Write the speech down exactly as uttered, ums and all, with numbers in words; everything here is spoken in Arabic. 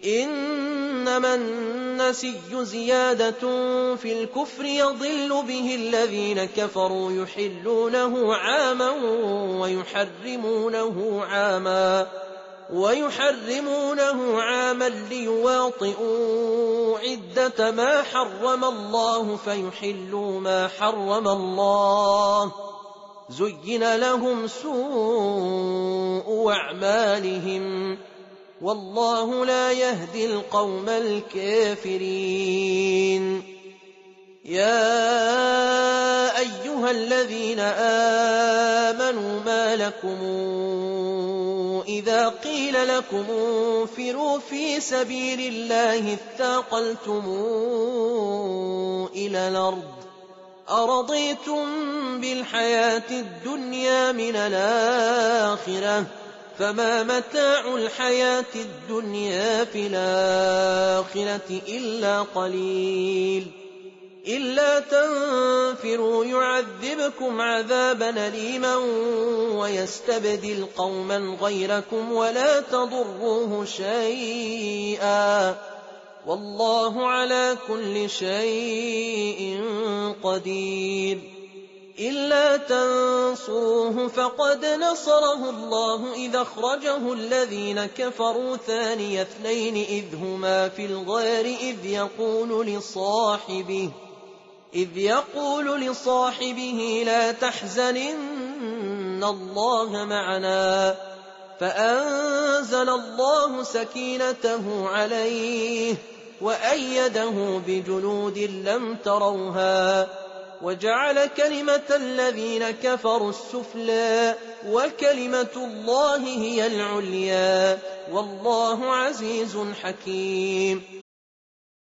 إنما النسي زيادة في الكفر يضل به الذين كفروا يحلونه عاما ويحرمونه عاما ويحرمونه عاما ليواطئوا عدة ما حرم الله فيحلوا ما حرم الله زين لهم سوء أعمالهم والله لا يهدي القوم الكافرين. يا أيها الذين آمنوا ما لكم إذا قيل لكم انفروا في سبيل الله اثاقلتم إلى الأرض أرضيتم بالحياة الدنيا من الآخرة فما متاع الحياة الدنيا في الآخرة إلا قليل إلا تنفروا يعذبكم عذابا أليما ويستبدل قوما غيركم ولا تضروه شيئا والله على كل شيء قدير. إلا تنصروه فقد نصره الله إذ أخرجه الذين كفروا ثاني اثنين إذ هما في الغار إذ يقول لصاحبه إذ يقول لصاحبه لا تحزن إن الله معنا فأنزل الله سكينته عليه وأيده بجنود لم تروها وجعل كلمة الذين كفروا السفلى وكلمة الله هي العليا والله عزيز حكيم.